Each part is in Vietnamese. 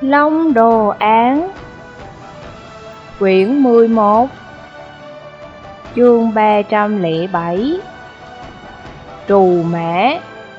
Long Đồ Án Quyển 11 Chương 307 Trù Mã.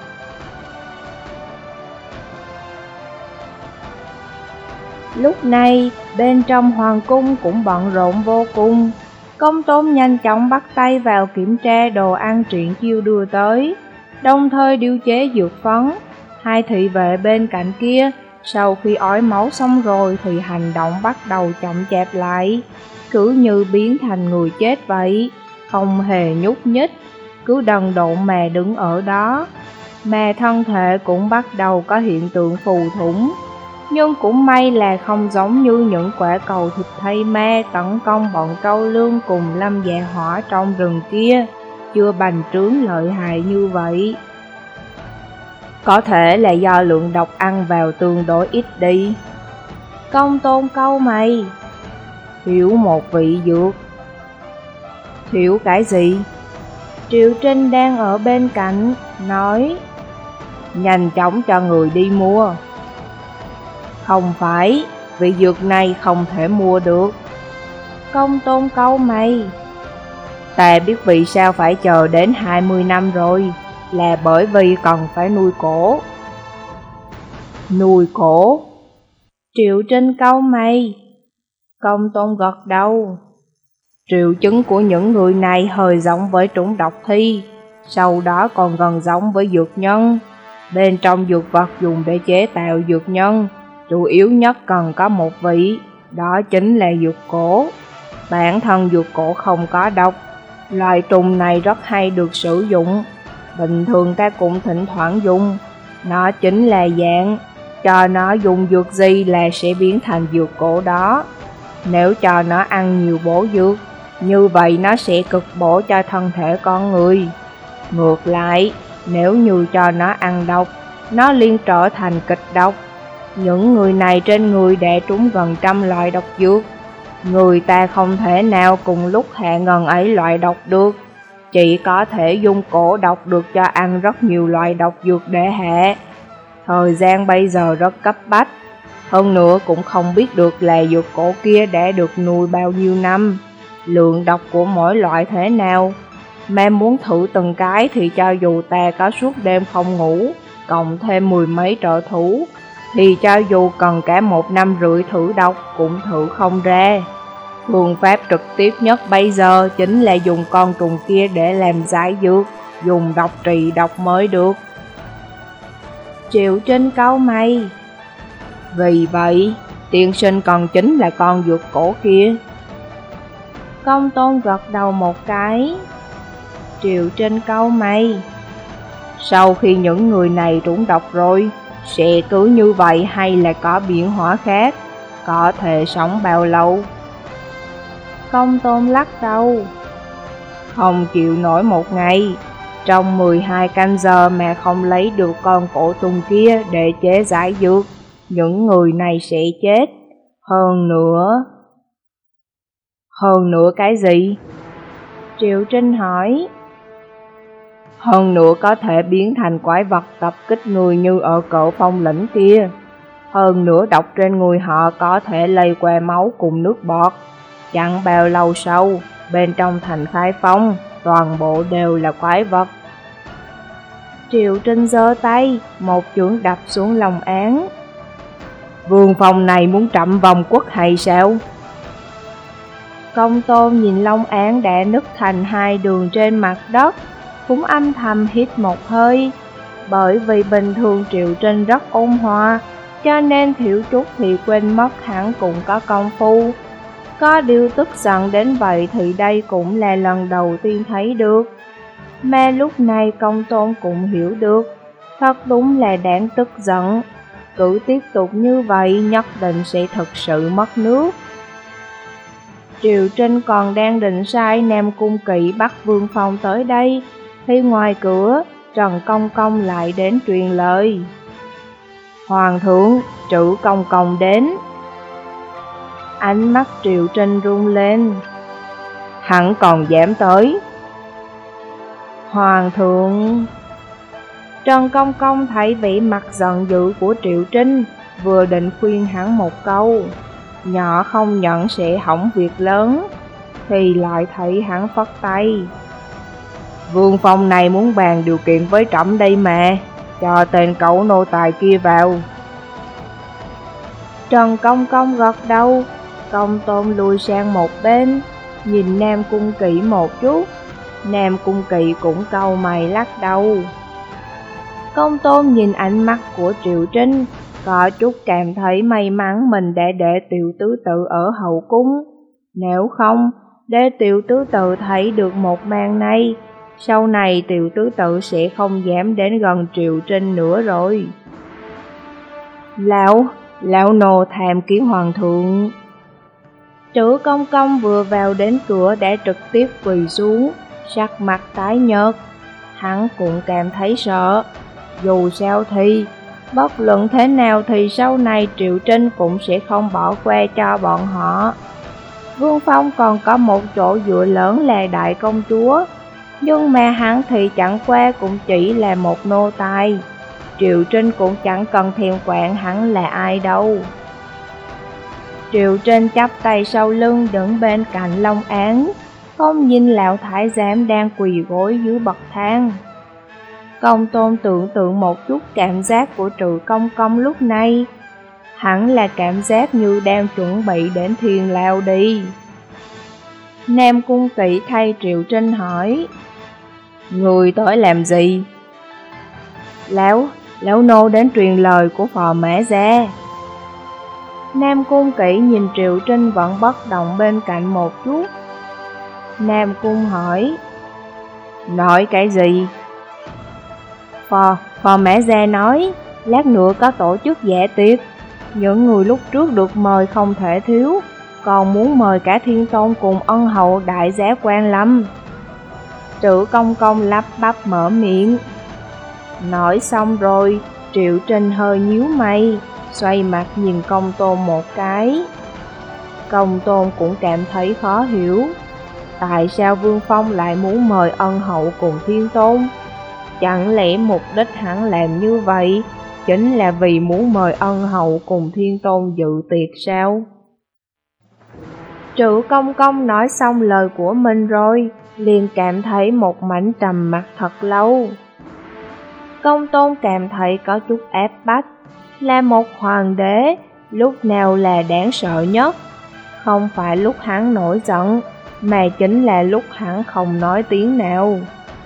Lúc này, bên trong hoàng cung cũng bận rộn vô cùng. Công tôn nhanh chóng bắt tay vào kiểm tra đồ ăn Triển Chiêu đưa tới, đồng thời điều chế dược phấn. Hai thị vệ bên cạnh kia, sau khi ói máu xong rồi thì hành động bắt đầu chậm chạp lại, cứ như biến thành người chết vậy, không hề nhúc nhích, cứ đần độn mà đứng ở đó. Mà thân thể cũng bắt đầu có hiện tượng phù thủng, nhưng cũng may là không giống như những quả cầu thịt thay ma tấn công bọn Trâu Lương cùng Lâm Dạ Hỏa trong rừng kia, chưa bành trướng lợi hại như vậy. Có thể là do lượng độc ăn vào tương đối ít đi. Công tôn cau mày, thiếu một vị dược. Thiếu cái gì? Triệu Trinh đang ở bên cạnh, nói, nhanh chóng cho người đi mua. Không phải, vị dược này không thể mua được. Công tôn cau mày, ta biết vì sao phải chờ đến 20 năm rồi, là bởi vì cần phải nuôi cổ. Nuôi cổ? Triệu Trinh cau mày. Công tôn gật đầu. Triệu chứng của những người này hơi giống với trúng độc thi, sau đó còn gần giống với dược nhân. Bên trong dược vật dùng để chế tạo dược nhân, chủ yếu nhất cần có một vị, đó chính là dược cổ. Bản thân dược cổ không có độc, loài trùng này rất hay được sử dụng. Bình thường ta cũng thỉnh thoảng dùng, nó chính là dạng, cho nó dùng dược gì là sẽ biến thành dược cổ đó. Nếu cho nó ăn nhiều bổ dược, như vậy nó sẽ cực bổ cho thân thể con người. Ngược lại, nếu như cho nó ăn độc, nó liền trở thành kịch độc. Những người này trên người đã trúng gần 100 loại độc dược. Người ta không thể nào cùng lúc hạ ngần ấy loại độc được, chỉ có thể dùng cổ độc được cho ăn rất nhiều loại độc dược để hạ. Thời gian bây giờ rất cấp bách, hơn nữa cũng không biết được là dược cổ kia đã được nuôi bao nhiêu năm, lượng độc của mỗi loại thế nào. Mà muốn thử từng cái thì cho dù ta có suốt đêm không ngủ, cộng thêm 10 mấy trợ thủ, thì cho dù cần cả 1 năm rưỡi thử độc cũng thử không ra. Phương pháp trực tiếp nhất bây giờ chính là dùng con trùng kia để làm giải dược, dùng độc trị độc mới được. Triệu Trinh cau mày. Vì vậy, tiên sinh còn chính là con dược cổ kia. Công tôn gật đầu một cái. Triệu Trinh cau mày. Sau khi những người này trúng độc rồi, sẽ cứ như vậy hay là có biến hóa khác, có thể sống bao lâu? Công tôn lắc đầu. Không chịu nổi một ngày, trong 12 canh giờ mà không lấy được con cổ trùng kia để chế giải dược, những người này sẽ chết. Hơn nữa cái gì? Triệu Trinh hỏi. Hơn nữa có thể biến thành quái vật tập kích người như ở Cự Phong lĩnh kia. Hơn nữa độc trên người họ có thể lây qua máu cùng nước bọt. Chẳng bao lâu sau, bên trong thành Khai Phong, toàn bộ đều là quái vật. Triệu Trinh giơ tay, một chưởng đập xuống Long Án. Vương phòng này muốn trậm vòng quốc hay sao? Công tôn nhìn Long Án đã nứt thành 2 đường trên mặt đất, cũng âm thầm hít một hơi. Bởi vì bình thường Triệu Trinh rất ôn hòa, cho nên thiểu chút thì quên mất hắn cũng có công phu. Có điều tức giận đến vậy thì đây cũng là lần đầu tiên thấy được. Mà lúc này công tôn cũng hiểu được, thật đúng là đáng tức giận. Cứ tiếp tục như vậy nhất định sẽ thực sự mất nước. Triệu Trinh còn đang định sai Nam Cung Kỵ bắt Vương Phong tới đây, thì ngoài cửa, Trần Công Công lại đến truyền lời. Hoàng thượng, Trữ Công Công đến. Ánh mắt Triệu Trinh run lên. Hắn còn dám tới? Hoàng thượng. Trần Công Công thấy vẻ mặt giận dữ của Triệu Trinh, vừa định khuyên hắn một câu, nhỏ không nhận sẽ hỏng việc lớn, thì lại thấy hắn phất tay. Vương Phong này muốn bàn điều kiện với trẫm đây mà, cho tên cẩu nô tài kia vào. Trần Công Công gật đầu, Công Tôn lùi sang một bên, nhìn Nam Cung Kỵ một chút. Nam Cung Kỵ cũng cau mày lắc đầu. Công Tôn nhìn ánh mắt của Triệu Trinh, có chút cảm thấy may mắn mình đã để Tiểu Tứ Tự ở hậu cung. Nếu không, để Tiểu Tứ Tự thấy được một màn này, sau này Tiểu Tứ Tự sẽ không dám đến gần Triệu Trinh nữa rồi. Lão nô tham kiến hoàng thượng. Trữ Công Công vừa vào đến cửa đã trực tiếp quỳ xuống, sắc mặt tái nhợt. Hắn cũng cảm thấy sợ. Dù sao thì, bất luận thế nào thì sau này Triệu Trinh cũng sẽ không bỏ qua cho bọn họ. Vương Phong còn có một chỗ dựa lớn là đại công chúa, nhưng mà hắn thì chẳng qua cũng chỉ là một nô tài. Triệu Trinh cũng chẳng cần thèm quản hắn là ai đâu. Triệu Trinh chắp tay sau lưng đứng bên cạnh Long Án, không nhìn lão thái giám đang quỳ gối dưới bậc thang. Công Tôn tưởng tượng một chút cảm giác của Trữ Công Công lúc này, hẳn là cảm giác như đang chuẩn bị đến thiên lao đi. Nam Cung Kỵ thay Triệu Trinh hỏi, người tới làm gì? Lão nô đến truyền lời của phò mã gia. Nam Cung Kỵ nhìn Triệu Trinh vẫn bất động bên cạnh một chút. Nam Cung hỏi, nói cái gì? Phò mã gia nói, lát nữa có tổ chức dạ tiệc, những người lúc trước được mời không thể thiếu, còn muốn mời cả Thiên Tôn cùng ân hậu đại giá quan lâm. Trữ Công Công lắp bắp mở miệng. Nói xong rồi, Triệu Trinh hơi nhíu mày, xoay mặt nhìn Công Tôn một cái. Công Tôn cũng cảm thấy khó hiểu, tại sao Vương Phong lại muốn mời ân hậu cùng Thiên Tôn? Chẳng lẽ mục đích hắn làm như vậy chính là vì muốn mời ân hậu cùng Thiên Tôn dự tiệc sao? Trữ Công Công nói xong lời của mình rồi, liền cảm thấy một mảnh trầm mặc thật lâu. Công Tôn cảm thấy có chút áp bách, là một hoàng đế, lúc nào là đáng sợ nhất? Không phải lúc hắn nổi giận, mà chính là lúc hắn không nói tiếng nào.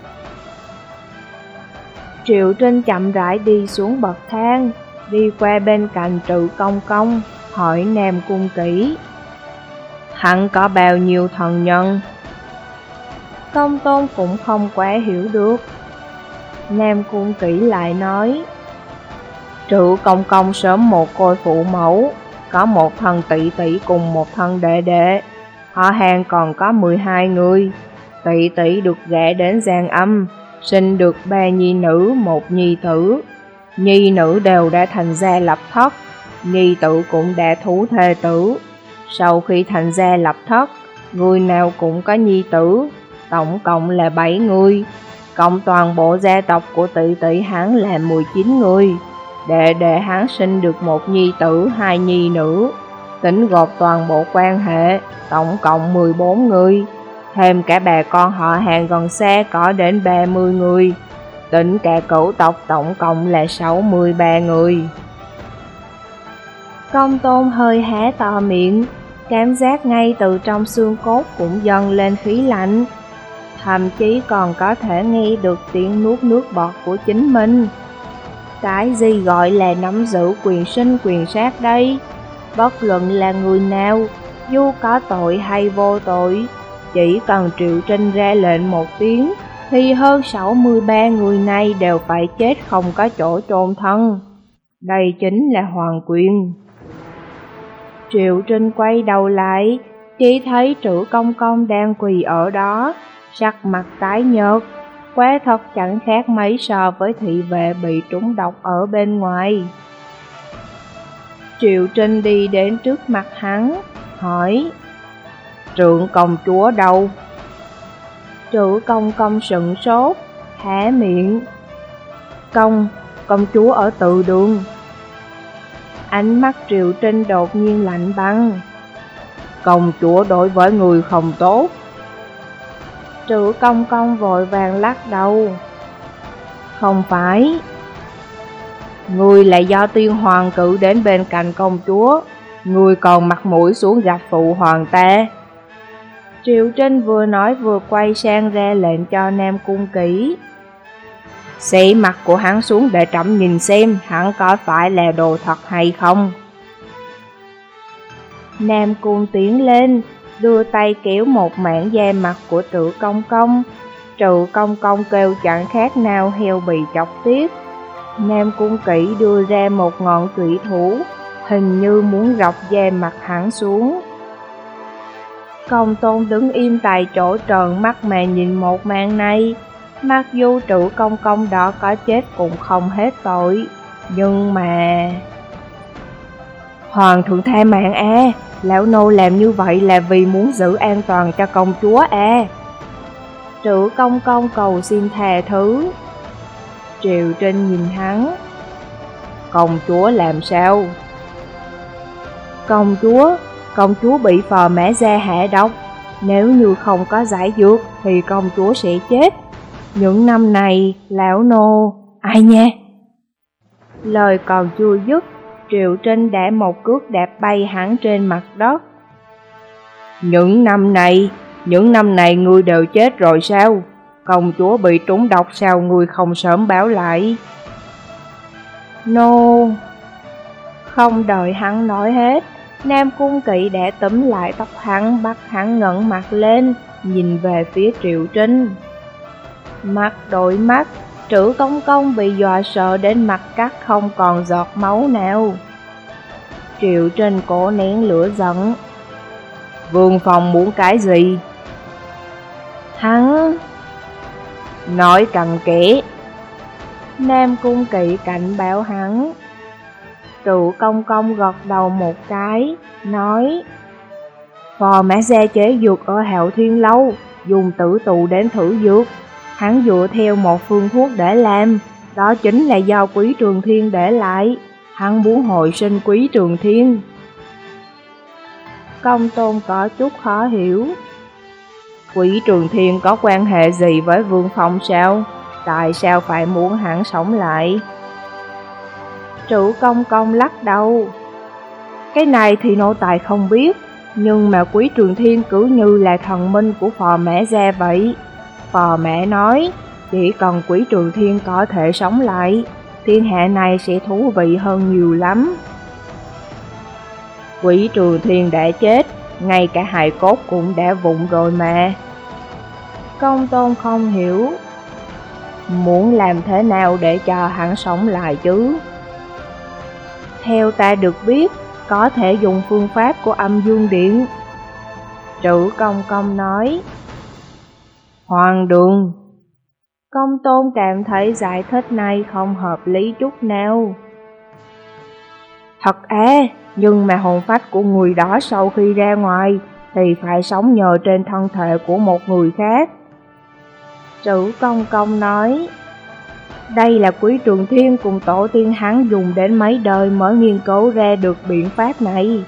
Triệu Trinh chậm rãi đi xuống bậc thang, đi qua bên cạnh Trữ Công Công, hỏi Nam Cung Kỵ, hắn có bao nhiêu thần nhân? Công Tôn cũng không quá hiểu được. Nam Cung Kỵ lại nói, Trữ Công Công sớm một côi phụ mẫu, có một thân tỷ tỷ cùng một thân đệ đệ, họ hàng còn có 12 người. Tỷ tỷ được gả đến Giang Âm, sinh được 3 nhi nữ, 1 nhi tử. Nhi nữ đều đã thành gia lập thất, nhi tử cũng đã thú thê tử. Sau khi thành gia lập thất, người nào cũng có nhi tử, tổng cộng là 7 người. Cộng toàn bộ gia tộc của tỷ tỷ hắn là 19 người. Đệ hắn sinh được 1 nhi tử, 2 nhi nữ, tính gộp toàn bộ quan hệ, tổng cộng 14 người. Thêm cả bà con họ hàng gần xa có đến 30 người, tính cả cửu tộc tổng cộng là 63 người. Công Tôn hơi há to miệng, cảm giác ngay từ trong xương cốt cũng dâng lên khí lạnh, thậm chí còn có thể nghe được tiếng nuốt nước bọt của chính mình. Cái gì gọi là nắm giữ quyền sinh quyền sát đây? Bất luận là người nào, dù có tội hay vô tội, chỉ cần Triệu Trinh ra lệnh một tiếng, thì hơn 63 người này đều phải chết không có chỗ chôn thân. Đây chính là hoàng quyền. Triệu Trinh quay đầu lại, chỉ thấy Trữ Công Công đang quỳ ở đó, sắc mặt tái nhợt, quả thật chẳng khác mấy so với thị vệ bị trúng độc ở bên ngoài. Triệu Trinh đi đến trước mặt hắn, hỏi, Trượng công chúa đâu? Trữ Công Công sững sốt, há miệng, công chúa ở tự đường. Ánh mắt Triệu Trinh đột nhiên lạnh băng. Công chúa đối với người không tốt. Trữ Công Công vội vàng lắc đầu. Không phải. Người là do tiên hoàng cử đến bên cạnh công chúa, người còn mặt mũi xuống gặp phụ hoàng ta. Triệu Trinh vừa nói vừa quay sang ra lệnh cho Nam Cung Kỷ. Xị mặt của hắn xuống để trẫm nhìn xem hắn có phải là đồ thật hay không. Nam Cung tiến lên, đưa tay kéo một mảng da mặt của Trữ Công Công. Trữ Công Công kêu chẳng khác nào heo bị chọc tiết. Nam Cung Kỷ đưa ra một ngọn trụy thủ, hình như muốn rọc da mặt hắn xuống. Công Tôn đứng im tại chỗ trợn mắt mà nhìn một màn này. Mặc dù Trữ Công Công đó có chết cũng không hết tội, nhưng mà... Hoàng thượng tha mạng à, lão nô làm như vậy là vì muốn giữ an toàn cho công chúa à. Trữ Công Công cầu xin tha thứ. Triệu Trinh nhìn hắn. Công chúa làm sao? Công chúa bị Phò Mã Gia hạ độc. Nếu như không có giải dược thì công chúa sẽ chết. Những năm này, lão nô... Ai nha? Lời còn chưa dứt, Triệu Trinh đã một cước đạp bay hắn trên mặt đất. Những năm này ngươi đều chết rồi sao? Công chúa bị trúng độc sao ngươi không sớm báo lại? Nô... Không đợi hắn nói hết, Nam Cung Kỵ đã túm lại tóc hắn, bắt hắn ngẩng mặt lên, nhìn về phía Triệu Trinh. Mặt đổi mắt, Trữ Công Công bị dọa sợ đến mặt cắt không còn giọt máu nào. Triệu Trinh cố nén lửa giận. Vương Phòng muốn cái gì? Hắn... Nói cặn kẽ. Nam Cung Kỵ cảnh báo hắn. Trữ Công Công gật đầu một cái, nói: Phò Mã Gia chế dược ở Hạo Thiên Lâu, dùng tử tù đến thử dược. Hắn dựa theo một phương thuốc để làm, đó chính là do Quý Trường Thiên để lại. Hắn muốn hồi sinh Quý Trường Thiên. Công Tôn có chút khó hiểu. Quý Trường Thiên có quan hệ gì với Vương Phong sao? Tại sao phải muốn hắn sống lại? Trữ Công Công lắc đầu. Cái này thì nô tài không biết, nhưng mà Quý Trường Thiên cứ như là thần minh của Phò Mã Gia vậy. Phò Mã nói, chỉ cần Quý Trường Thiên có thể sống lại, thiên hạ này sẽ thú vị hơn nhiều lắm. Quý Trường Thiên đã chết, ngay cả hài cốt cũng đã vụn rồi mà. Công Tôn không hiểu. Muốn làm thế nào để cho hắn sống lại chứ? Theo ta được biết, có thể dùng phương pháp của Âm Dương Điện. Trữ Công Công nói. Hoàng đường. Công Tôn cảm thấy giải thích này không hợp lý chút nào. Thật nhưng mà hồn phách của người đó sau khi ra ngoài thì phải sống nhờ trên thân thể của một người khác. Trữ Công Công nói. Đây là Quý Trường Thiên cùng tổ tiên hắn dùng đến mấy đời mới nghiên cứu ra được biện pháp này.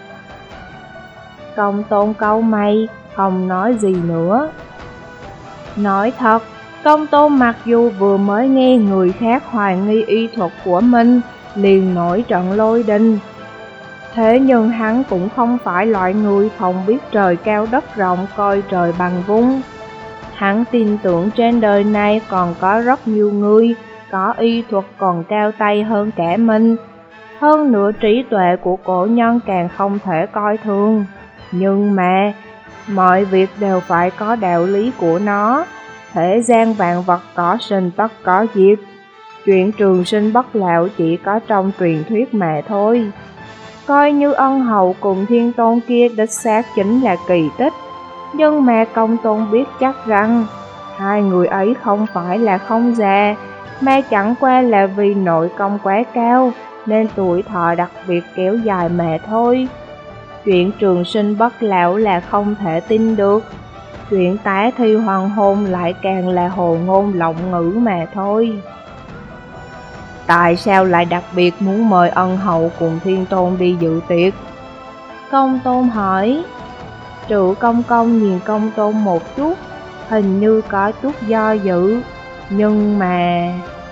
Công Tôn cau mày, không nói gì nữa. Nói thật, Công Tôn mặc dù vừa mới nghe người khác hoài nghi y thuật của mình, liền nổi trận lôi đình. Thế nhưng hắn cũng không phải loại người không biết trời cao đất rộng coi trời bằng vung. Hắn tin tưởng trên đời này còn có rất nhiều người có y thuật còn cao tay hơn cả mình. Hơn nữa trí tuệ của cổ nhân càng không thể coi thường. Nhưng mà, mọi việc đều phải có đạo lý của nó. Thế gian vạn vật có sinh tất có diệt. Chuyện trường sinh bất lão chỉ có trong truyền thuyết mà thôi. Coi như Ân Hầu cùng Thiên Tôn kia đích xác chính là kỳ tích. Nhưng mà Công Tôn biết chắc rằng hai người ấy không phải là không già, mà chẳng qua là vì nội công quá cao nên tuổi thọ đặc biệt kéo dài mà thôi. Chuyện trường sinh bất lão là không thể tin được. Chuyện tái thi hoàng hôn lại càng là hồ ngôn lộng ngữ mà thôi. Tại sao lại đặc biệt muốn mời ân hậu cùng Thiên Tôn đi dự tiệc? Công Tôn hỏi. Triệu Công Công nhìn Công Tôn một chút, hình như có chút do dự, nhưng mà...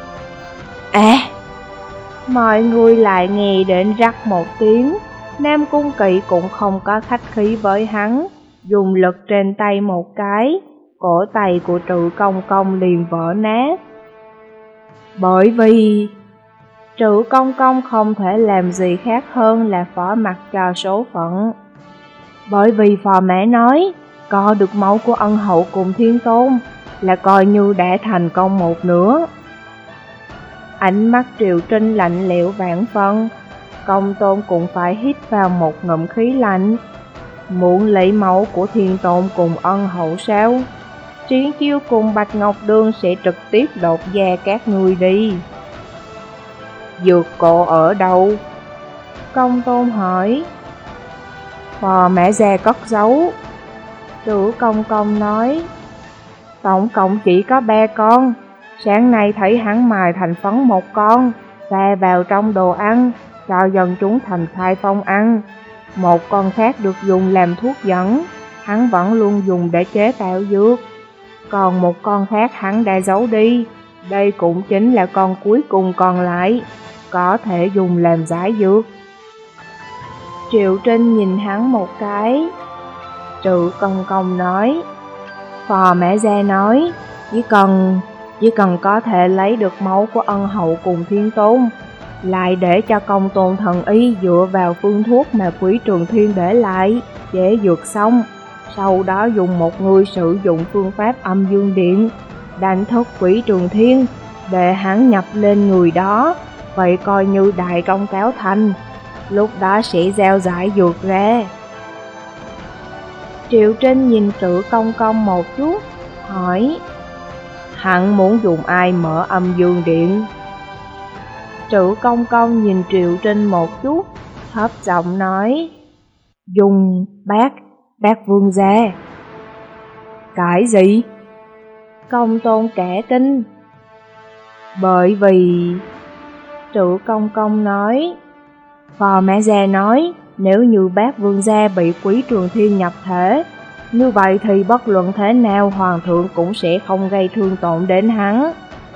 Mọi người lại nghe đến rắc một tiếng. Nam Cung Kỵ cũng không có khách khí với hắn, dùng lực trên tay một cái, cổ tay của Triệu Công Công liền vỡ nát. Bởi vì Triệu Công Công không thể làm gì khác hơn là phó mặc cho số phận. Bởi vì phò mã nói, có được máu của ân hậu cùng Thiên Tôn là coi như đã thành công một nửa. Ánh mắt Triệu Trinh lạnh lẽo vạn phân, Công Tôn cũng phải hít vào một ngụm khí lạnh. Muốn lấy máu của Thiên Tôn cùng ân hậu sao? Triển Chiêu cùng Bạch Ngọc Đường sẽ trực tiếp đột da các người đi. Dược cổ ở đâu? Công Tôn hỏi. Phò mã gia cất giấu. Triệu Công Công nói. Tổng cộng chỉ có 3 con. Sáng nay thấy hắn mài thành phấn một con, pha vào trong đồ ăn, cho dân chúng thành khai phong ăn. Một con khác được dùng làm thuốc dẫn, hắn vẫn luôn dùng để chế tạo dược. Còn một con khác hắn đã giấu đi, đây cũng chính là con cuối cùng còn lại, có thể dùng làm giải dược. Triệu Trinh nhìn hắn một cái. Triệu Công Công nói. Phò mã gia nói, chỉ cần có thể lấy được máu của ân hậu cùng Thiên Tôn, lại để cho Công Tôn thần y dựa vào phương thuốc mà Quý Trường Thiên để lại, chế dược xong, sau đó dùng một người sử dụng phương pháp âm dương điện, đánh thức Quý Trường Thiên, để hắn nhập lên người đó, vậy coi như đại công cáo thành, lúc đó sẽ giao giải dược ra. Triệu Trinh nhìn Triệu Công Công một chút, hỏi. Hắn muốn dùng ai mở âm dương điện? Triệu Công Công nhìn Triệu Trinh một chút, thấp giọng nói. Dùng bác vương gia. Cái gì? Công Tôn cả kinh. Bởi vì... Triệu Công Công nói. Phò mã gia nói, nếu như bác vương gia bị Quý Trường Thiên nhập thể, như vậy thì bất luận thế nào hoàng thượng cũng sẽ không gây thương tổn đến hắn.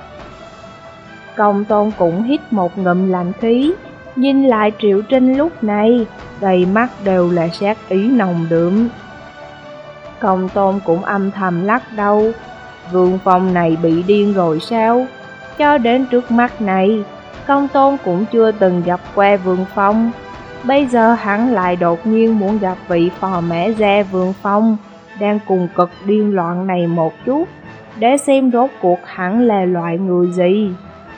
Công Tôn cũng hít một ngụm lạnh khí, nhìn lại Triệu Trinh lúc này, đầy mắt đều là sát ý nồng đượm. Công Tôn cũng âm thầm lắc đầu, Vương Phong này bị điên rồi sao? Cho đến trước mắt này, Công Tôn cũng chưa từng gặp qua Vương Phong. Bây giờ hắn lại đột nhiên muốn gặp vị phò mã gia Vương Phong, đang cùng cực điên loạn này một chút, để xem rốt cuộc hắn là loại người gì.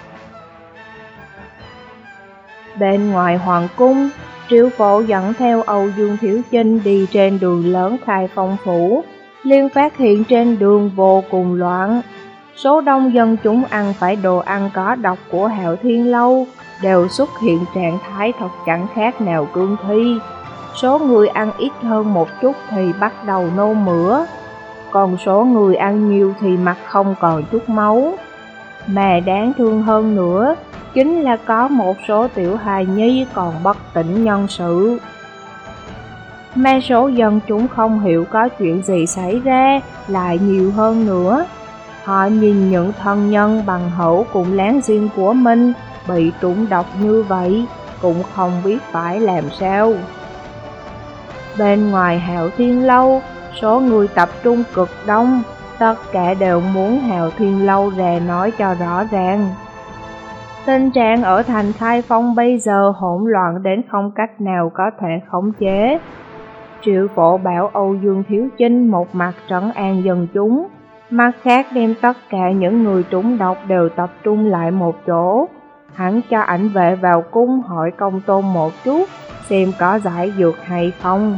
Bên ngoài hoàng cung, Triệu Phổ dẫn theo Âu Dương Thiếu Chinh đi trên đường lớn Khai Phong phủ, liền phát hiện trên đường vô cùng loạn. Số đông dân chúng ăn phải đồ ăn có độc của Hạo Thiên Lâu đều xuất hiện trạng thái thật chẳng khác nào cương thi. Số người ăn ít hơn một chút thì bắt đầu nôn mửa, còn số người ăn nhiều thì mặt không còn chút máu. Mà đáng thương hơn nữa, chính là có một số tiểu hài nhi còn bất tỉnh nhân sự. Mà số dân chúng không hiểu có chuyện gì xảy ra lại nhiều hơn nữa. Họ nhìn những thân nhân bằng hữu cùng láng giềng của mình bị trúng độc như vậy, cũng không biết phải làm sao. Bên ngoài Hạo Thiên Lâu, số người tập trung cực đông, tất cả đều muốn Hạo Thiên Lâu ra nói cho rõ ràng. Tình trạng ở thành Khai Phong bây giờ hỗn loạn đến không cách nào có thể khống chế. Triệu Phổ bảo Âu Dương Thiếu Chinh một mặt trấn an dân chúng, mặt khác đem tất cả những người trúng độc đều tập trung lại một chỗ. Hắn cho ảnh vệ vào cung hỏi Công Tôn một chút, xem có giải dược hay không.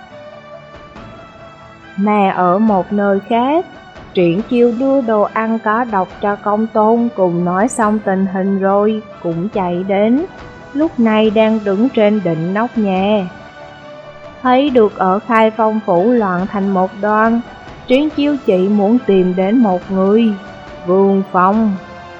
Mà ở một nơi khác, Triển Chiêu đưa đồ ăn có độc cho Công Tôn, cùng nói xong tình hình rồi, cũng chạy đến, lúc này đang đứng trên đỉnh nóc nhà. Thấy được ở Khai Phong phủ loạn thành một đoàn, Triển Chiêu chỉ muốn tìm đến một người, Vương Phong.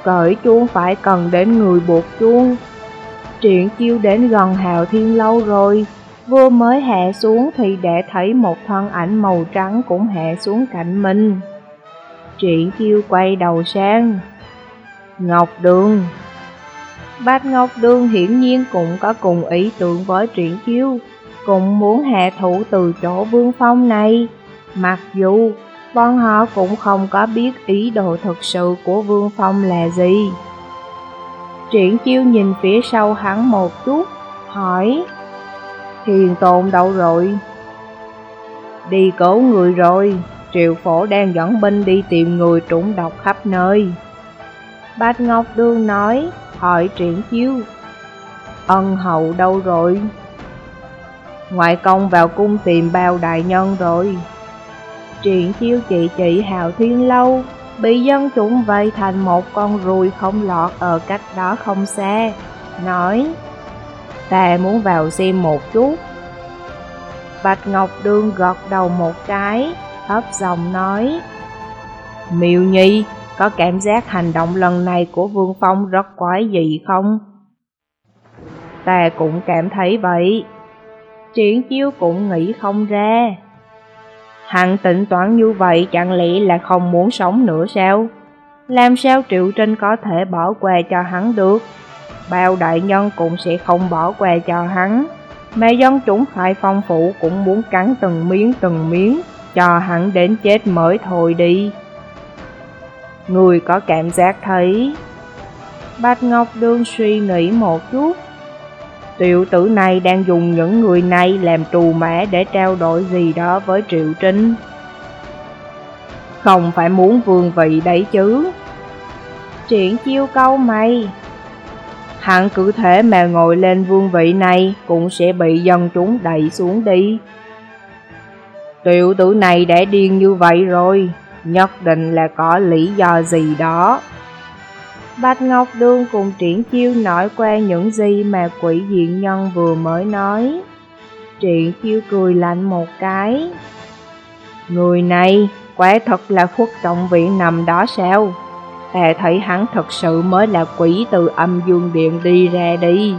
cởi chuông phải cần đến người buộc chuông. Triển Chiêu đến gần Hạo Thiên Lâu rồi, vừa mới hạ xuống thì đã thấy một thân ảnh màu trắng cũng hạ xuống cạnh mình. Triển Chiêu quay đầu sang. Ngọc Đường. Bạch Ngọc Đường hiển nhiên cũng có cùng ý tưởng với Triển Chiêu, cũng muốn hạ thủ từ chỗ Vương Phong này. Mặc dù bọn họ cũng không có biết ý đồ thực sự của Vương Phong là gì. Triển Chiêu nhìn phía sau hắn một chút, hỏi: Hiền Tôn đâu rồi? Đi cứu người rồi, Triệu Phổ đang dẫn binh đi tìm người trúng độc khắp nơi. Bạch Ngọc Đường nói, hỏi Triển Chiêu: Ân hậu đâu rồi? Ngoại công vào cung tìm Bao đại nhân rồi. Triển Chiêu chỉ Hạo Thiên Lâu, bị dân chúng vây thành một con ruồi không lọt ở cách đó không xa, nói: Ta muốn vào xem một chút. Bạch Ngọc Đường gật đầu một cái, thấp giọng nói: Miêu Nhi, có cảm giác hành động lần này của Vương Phong rất quái dị không? Ta cũng cảm thấy vậy. Triển Chiêu cũng nghĩ không ra. Hắn tính toán như vậy chẳng lẽ là không muốn sống nữa sao? Làm sao Triệu Trinh có thể bỏ qua cho hắn được? Bao đại nhân cũng sẽ không bỏ qua cho hắn, mà dân chúng phải phong phụ cũng muốn cắn từng miếng, cho hắn đến chết mới thôi đi. Người có cảm giác thấy. Bạch Ngọc Đường suy nghĩ một chút. Tiểu tử này đang dùng những người này làm trù mã để trao đổi gì đó với Triệu Trinh. Không phải muốn vương vị đấy chứ? Triển Chiêu câu mày. Hắn cứ thế mà ngồi lên vương vị này cũng sẽ bị dân chúng đẩy xuống đi. Tiểu tử này đã điên như vậy rồi, nhất định là có lý do gì đó. Bạch Ngọc Đường cùng Triển Chiêu nói qua những gì mà Quỷ Diện Nhân vừa mới nói. Triển Chiêu cười lạnh một cái. Người này quả thật là Khuất Trọng Viện nằm đó sao? Ta thấy hắn thật sự mới là quỷ từ Âm Dương Điện đi ra đi.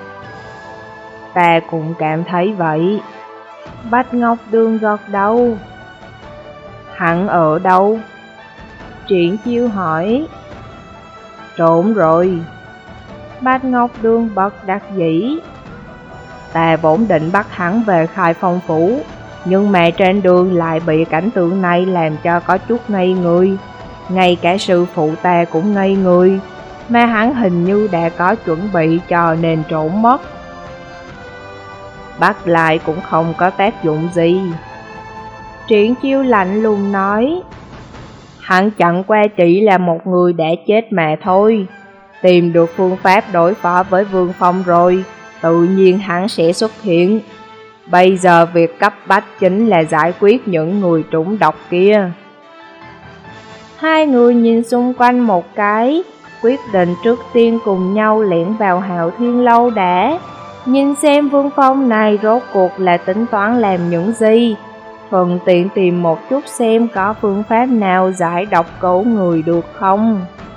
Ta cũng cảm thấy vậy. Bạch Ngọc Đường gật đầu. Hắn ở đâu? Triển Chiêu hỏi. Trốn rồi. Bạch Ngọc Đường bất đắc dĩ. Ta vốn định bắt hắn về Khai Phong Phủ, nhưng mà trên đường lại bị cảnh tượng này làm cho có chút ngây người. Ngay cả sư phụ ta cũng ngây người, mà hắn hình như đã có chuẩn bị cho nên trốn mất. Bắt lại cũng không có tác dụng gì. Triển Chiêu lạnh lùng nói. Hắn chẳng qua chỉ là một người đã chết mà thôi. Tìm được phương pháp đối phó với Vương Phong rồi, tự nhiên hắn sẽ xuất hiện. Bây giờ việc cấp bách chính là giải quyết những người trúng độc kia. Hai người nhìn xung quanh một cái, quyết định trước tiên cùng nhau lẻn vào Hạo Thiên Lâu đã. Nhìn xem Vương Phong này rốt cuộc là tính toán làm những gì, thuận tiện tìm một chút xem có phương pháp nào giải độc cứu người được không.